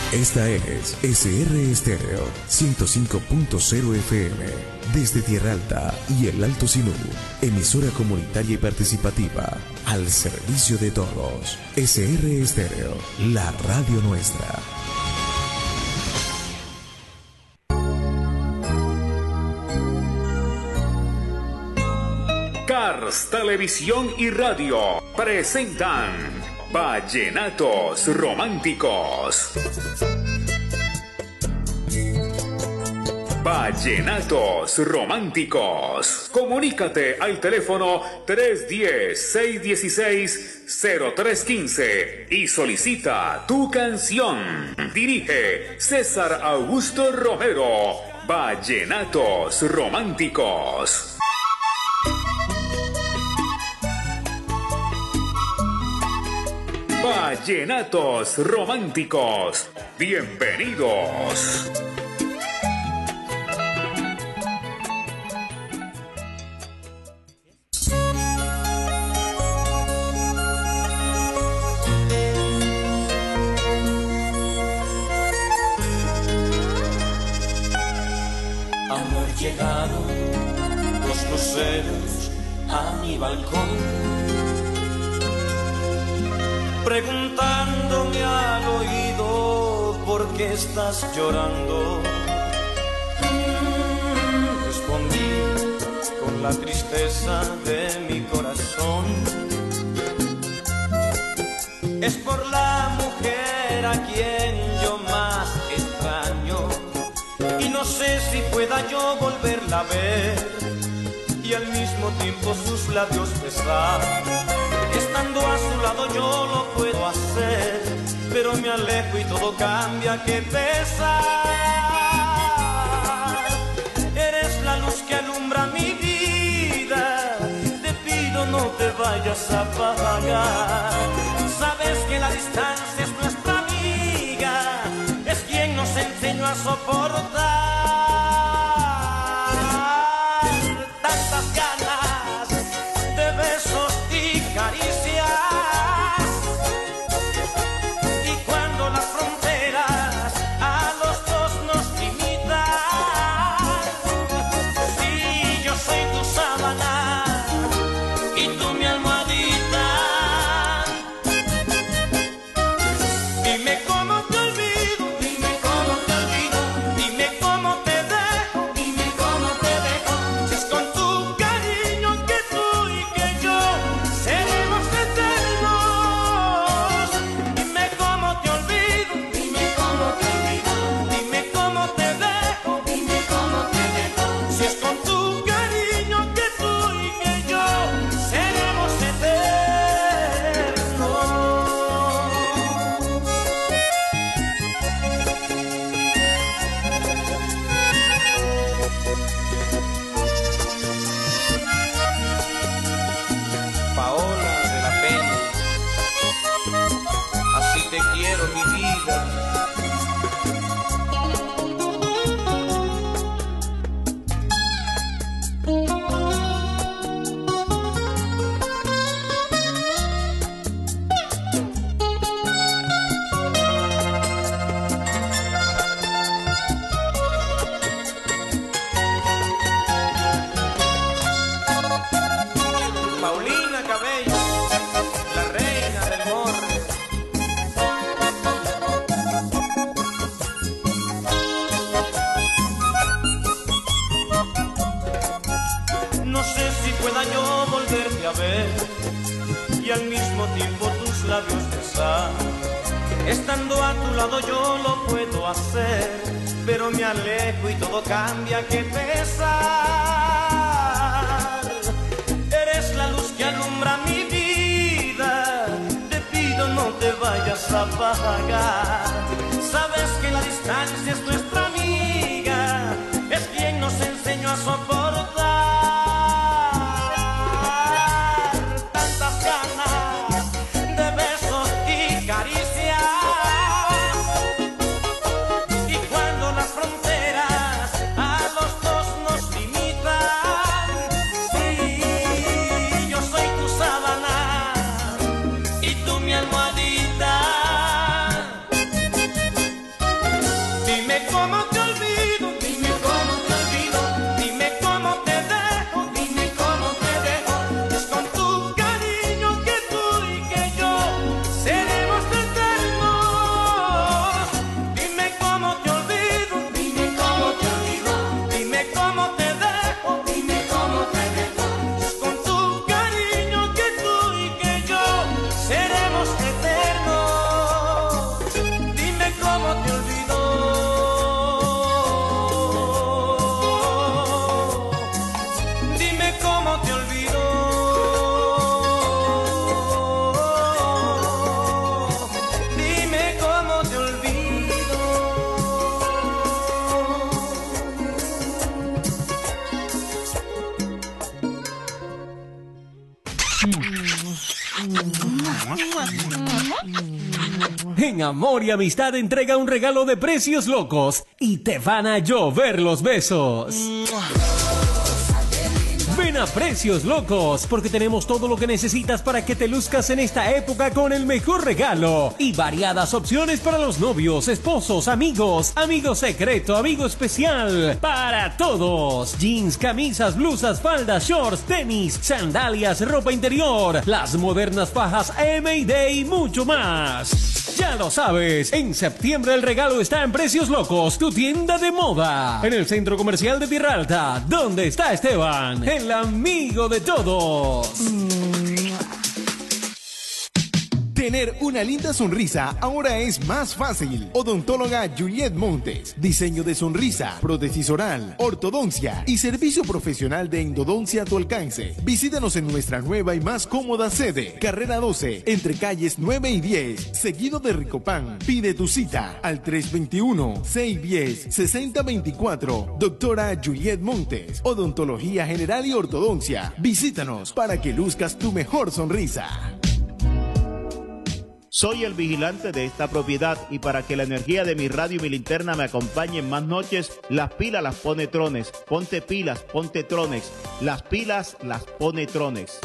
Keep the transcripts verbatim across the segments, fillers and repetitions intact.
Esta es S R Estéreo ciento cinco punto cero F M, desde Tierra Alta y el Alto Sinú, emisora comunitaria y participativa, al servicio de todos. S R Estéreo, la radio nuestra. Cars Televisión y Radio presentan Vallenatos Románticos. Vallenatos Románticos. Comunícate al teléfono tres uno cero, seis uno seis, cero tres uno cinco y solicita tu canción. Dirige César Augusto Romero. Vallenatos Románticos. Vallenatos Románticos. Bienvenidos. Amor, llegaron los luceros a mi balcón, preguntándome al oído por qué estás llorando. Respondí con la tristeza de mi corazón: es por la mujer a quien yo más extraño, y no sé si pueda yo volverla a ver y al mismo tiempo sus labios besar. Estando a su lado yo lo puedo hacer, pero me alejo y todo cambia, qué pesar. Eres la luz que alumbra mi vida, te pido no te vayas a apagar. Sabes que la distancia es nuestra amiga, es quien nos enseñó a soportar tantas ganas de besos y caricias, y cuando las fronteras a los dos nos limitan, si yo soy tu sábana y tú mi almohadita, dime cómo te olvido, dime cómo te olvido, dime cómo te dejo, dime cómo te dejo, si es con tu cariño que tú y que yo seremos eternos. Dime cómo te olvido, dime cómo te olvido, dime cómo te dejo, dime cómo te dejo, si es con tu cariño que tú y que yo seremos eternos. Paola de la Peña, así te quiero mi vida. Paulina Cabello, la reina del morre. No sé si pueda yo volverte a ver y al mismo tiempo tus labios besar. Estando a tu lado yo lo puedo hacer, pero me alejo y todo cambia, qué pesar. Eres la luz que alumbra mi vida, te pido no te vayas a apagar. Sabes que la distancia es nuestra amiga, es quien nos enseñó a soportar tantas ganas de besos y caricias, y cuando las fronteras a los dos nos limitan, sí, yo soy tu sábana y tú mi almohadita. En Amor y Amistad entrega un regalo de precios locos y te van a llover los besos. Ven a Precios Locos, porque tenemos todo lo que necesitas para que te luzcas en esta época con el mejor regalo y variadas opciones para los novios, esposos, amigos, amigo secreto, amigo especial, para todos. Jeans, camisas, blusas, faldas, shorts, tenis, sandalias, ropa interior, las modernas fajas M y D y mucho más. Ya lo sabes, en septiembre el regalo está en Precios Locos, tu tienda de moda, en el Centro Comercial de Tierra Alta, donde está Esteban, el amigo de todos. Tener una linda sonrisa ahora es más fácil. Odontóloga Juliet Montes. Diseño de sonrisa, prótesis oral, ortodoncia y servicio profesional de endodoncia a tu alcance. Visítanos en nuestra nueva y más cómoda sede. Carrera doce, entre calles nueve y diez, seguido de Ricopan. Pide tu cita al tres dos uno, seis uno cero, seis cero dos cuatro. Doctora Juliet Montes. Odontología general y ortodoncia. Visítanos para que luzcas tu mejor sonrisa. Soy el vigilante de esta propiedad y para que la energía de mi radio y mi linterna me acompañe en más noches, las pilas las pone Trones. Ponte pilas, ponte Trones. Las pilas las pone Trones.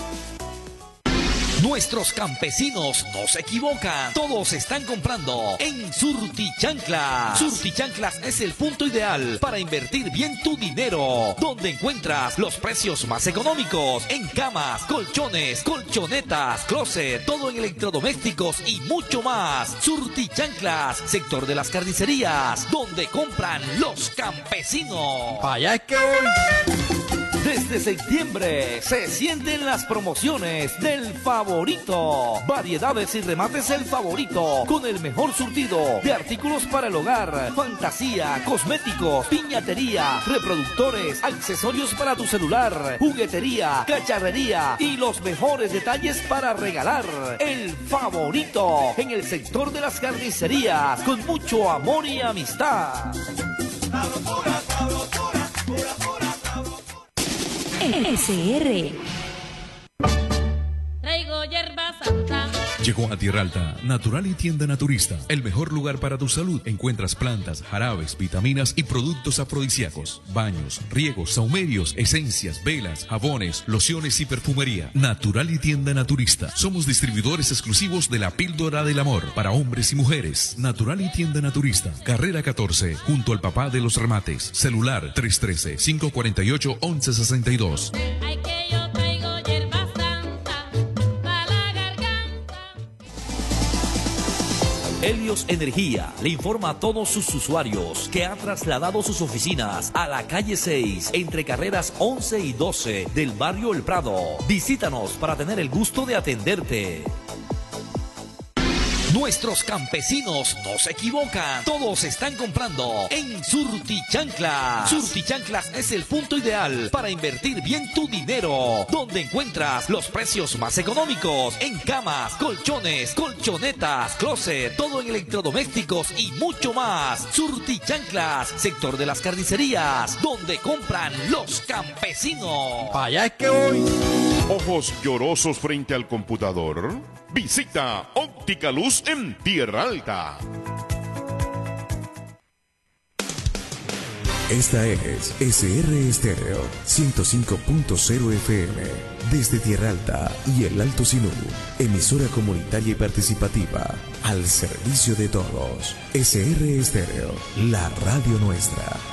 Nuestros campesinos no se equivocan. Todos están comprando en Surtichanclas. Surtichanclas es el punto ideal para invertir bien tu dinero, donde encuentras los precios más económicos en camas, colchones, colchonetas, closet, todo en electrodomésticos y mucho más. Surtichanclas, sector de las carnicerías, donde compran los campesinos. Vaya es que hoy... Desde septiembre se sienten las promociones del Favorito. Variedades y remates El Favorito, con el mejor surtido de artículos para el hogar, fantasía, cosméticos, piñatería, reproductores, accesorios para tu celular, juguetería, cacharrería y los mejores detalles para regalar. El Favorito, en el sector de las carnicerías, con mucho amor y amistad. Sabrosura, sabrosura, pura, pura. S R. Traigo hierba santa. Llegó a Tierra Alta, Natural y Tienda Naturista, el mejor lugar para tu salud. Encuentras plantas, jarabes, vitaminas y productos afrodisíacos, baños, riegos, saumerios, esencias, velas, jabones, lociones y perfumería. Natural y Tienda Naturista. Somos distribuidores exclusivos de la píldora del amor para hombres y mujeres. Natural y Tienda Naturista, carrera catorce, junto al papá de los remates. Celular tres uno tres, cinco cuatro ocho, once sesenta y dos. Ay, que yo traigo hierba santa para la garganta. Helios Energía le informa a todos sus usuarios que ha trasladado sus oficinas a la calle seis, entre carreras once y doce del barrio El Prado. Visítanos para tener el gusto de atenderte. Nuestros campesinos no se equivocan. Todos están comprando en Surtichanclas. Surtichanclas es el punto ideal para invertir bien tu dinero, donde encuentras los precios más económicos en camas, colchones, colchonetas, closet, todo en electrodomésticos y mucho más. Surtichanclas, sector de las carnicerías, donde compran los campesinos. Vaya es que hoy... ¿Ojos llorosos frente al computador? Visita Óptica Luz en Tierra Alta. Esta es S R Estéreo ciento cinco punto cero F M. Desde Tierra Alta y el Alto Sinú. Emisora comunitaria y participativa. Al servicio de todos. S R Estéreo, la radio nuestra.